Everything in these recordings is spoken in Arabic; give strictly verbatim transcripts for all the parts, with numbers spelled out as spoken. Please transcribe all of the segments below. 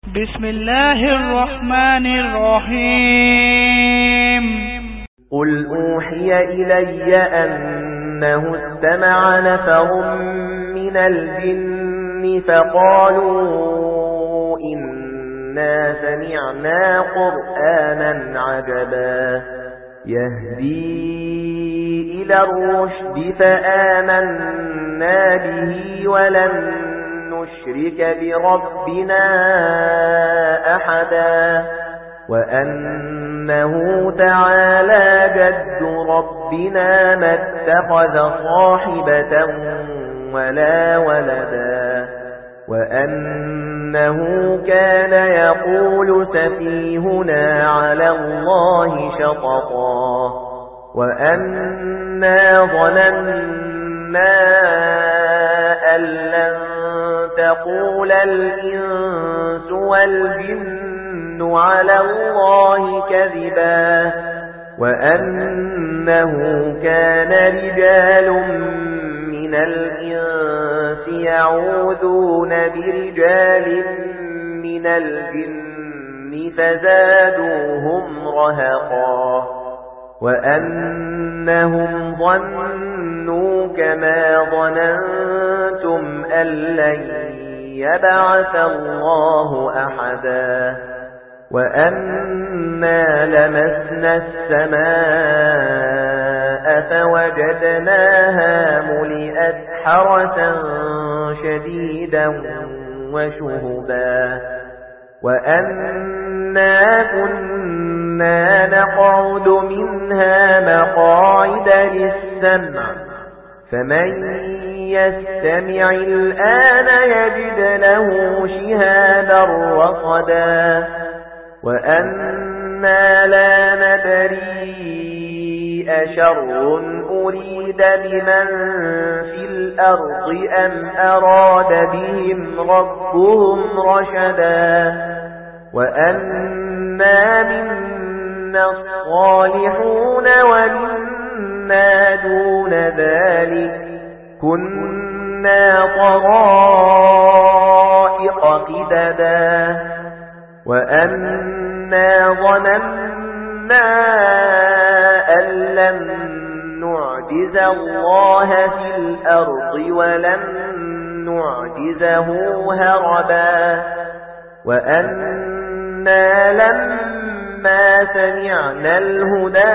بسم الله الرحمن الرحيم. قل أوحي إلي أنه استمع نفر من الجن فقالوا إنا سمعنا قرآنا عجبا يهدي إلى الرشد فآمنا به ولن نشرك بربنا أحدا وأنه تعالى جد ربنا ما اتخذ صاحبة ولا ولدا وأنه كان يقول سفيهنا على الله شططا وأنا ظننا أن لن تقول الإنس والجن على الله كذبا وأنه كان رجال من الإنس يعوذون برجال من الجن فزادوهم رهقا وأنهم ظنوا كما ظننتم أن لن يبعث الله أحدا وأنا لمسنا السماء فوجدناها ملئت حرسا شديدا وشهبا وأنا كنا نقعد منها مقاعد للسمع فمن يستمع الآن يجد له شهابا رصدا وأنا لا ندري أشر أريد بمن في الأرض أم أراد بهم ربهم رشدا وأنا منا الصالحون ومنا دون ذلك كنا طرائق قددا وأنا ظننا أن لن نعجز الله في الأرض ولن نعجزه هربا وأنا لما سمعنا الهدى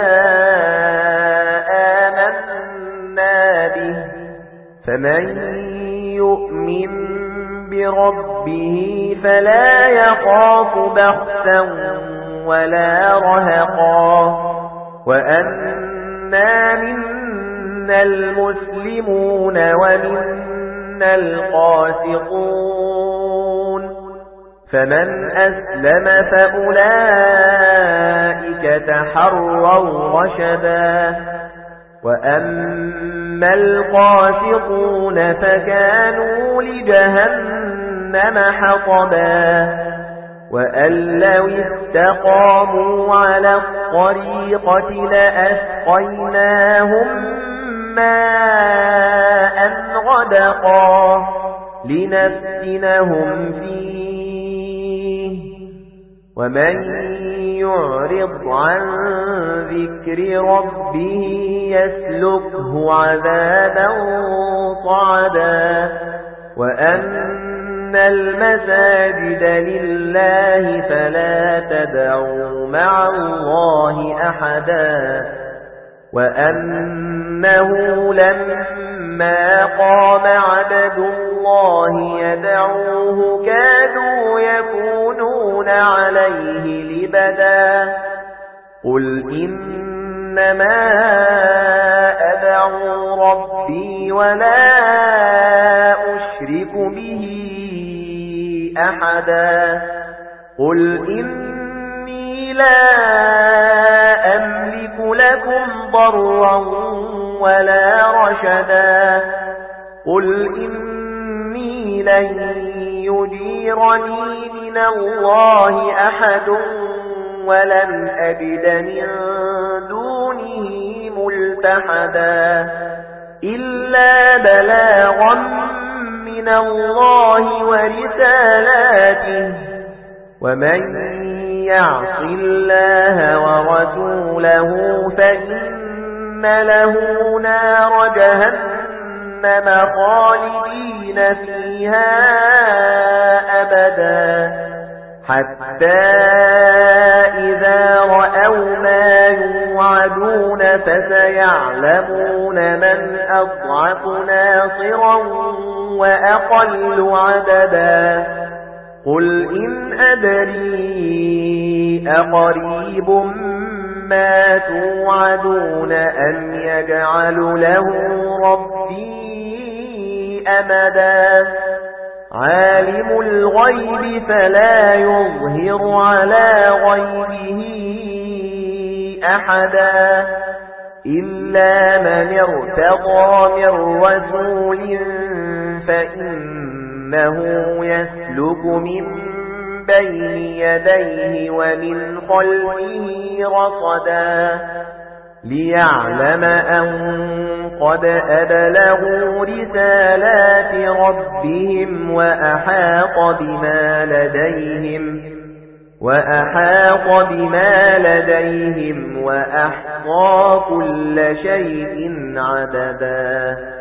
آمنا به فمن يؤمن بربه فلا يخاف بخسا ولا رهقا وأنا منا المسلمون ومنا القاسطون فمن أسلم فأولئك تحروا رشدا وأما القاسطون فكانوا لجهنم حطبا وأن لو استقاموا على الطريقة لأسقيناهم ماء غدقا لنفتنهم فيه ومن يعرض عن ذكر ربه يسلكه عذابا صعدا وأن المساجد لله فلا تدعوا مع الله أحدا وأنه لما قام عبد الله يدعوه كادوا يكونون عليه لبدا قل إنما أدعو ربي ولا أشرك به أحدا قل إني لا أملك لكم ضرا ولا رشدا قل إني لن يجيرني من الله أحد ولن أجد من دونه ملتحدا إلا بلاغا من الله ورسالاته ومن يعص الله ورسوله فإن له نار جهنم خالدين فيها أبدا حتى إذا رأوا ما يوعدون فسيعلمون من أضعف ناصرا وأقل عددا قل إن أدري أقريب ما توعدون أم يجعل له ربي أمدا عالم الغيب فلا يظهر على غيبه أحدا إلا من ارتضى من رسول فإنه يسلك من بين يديه ومن خلفه رصدا ليعلم أن قد أبلغوا رسالات ربهم وأحاط بما لديهم وأحاط بما لديهم وأحصى كل شيء عددا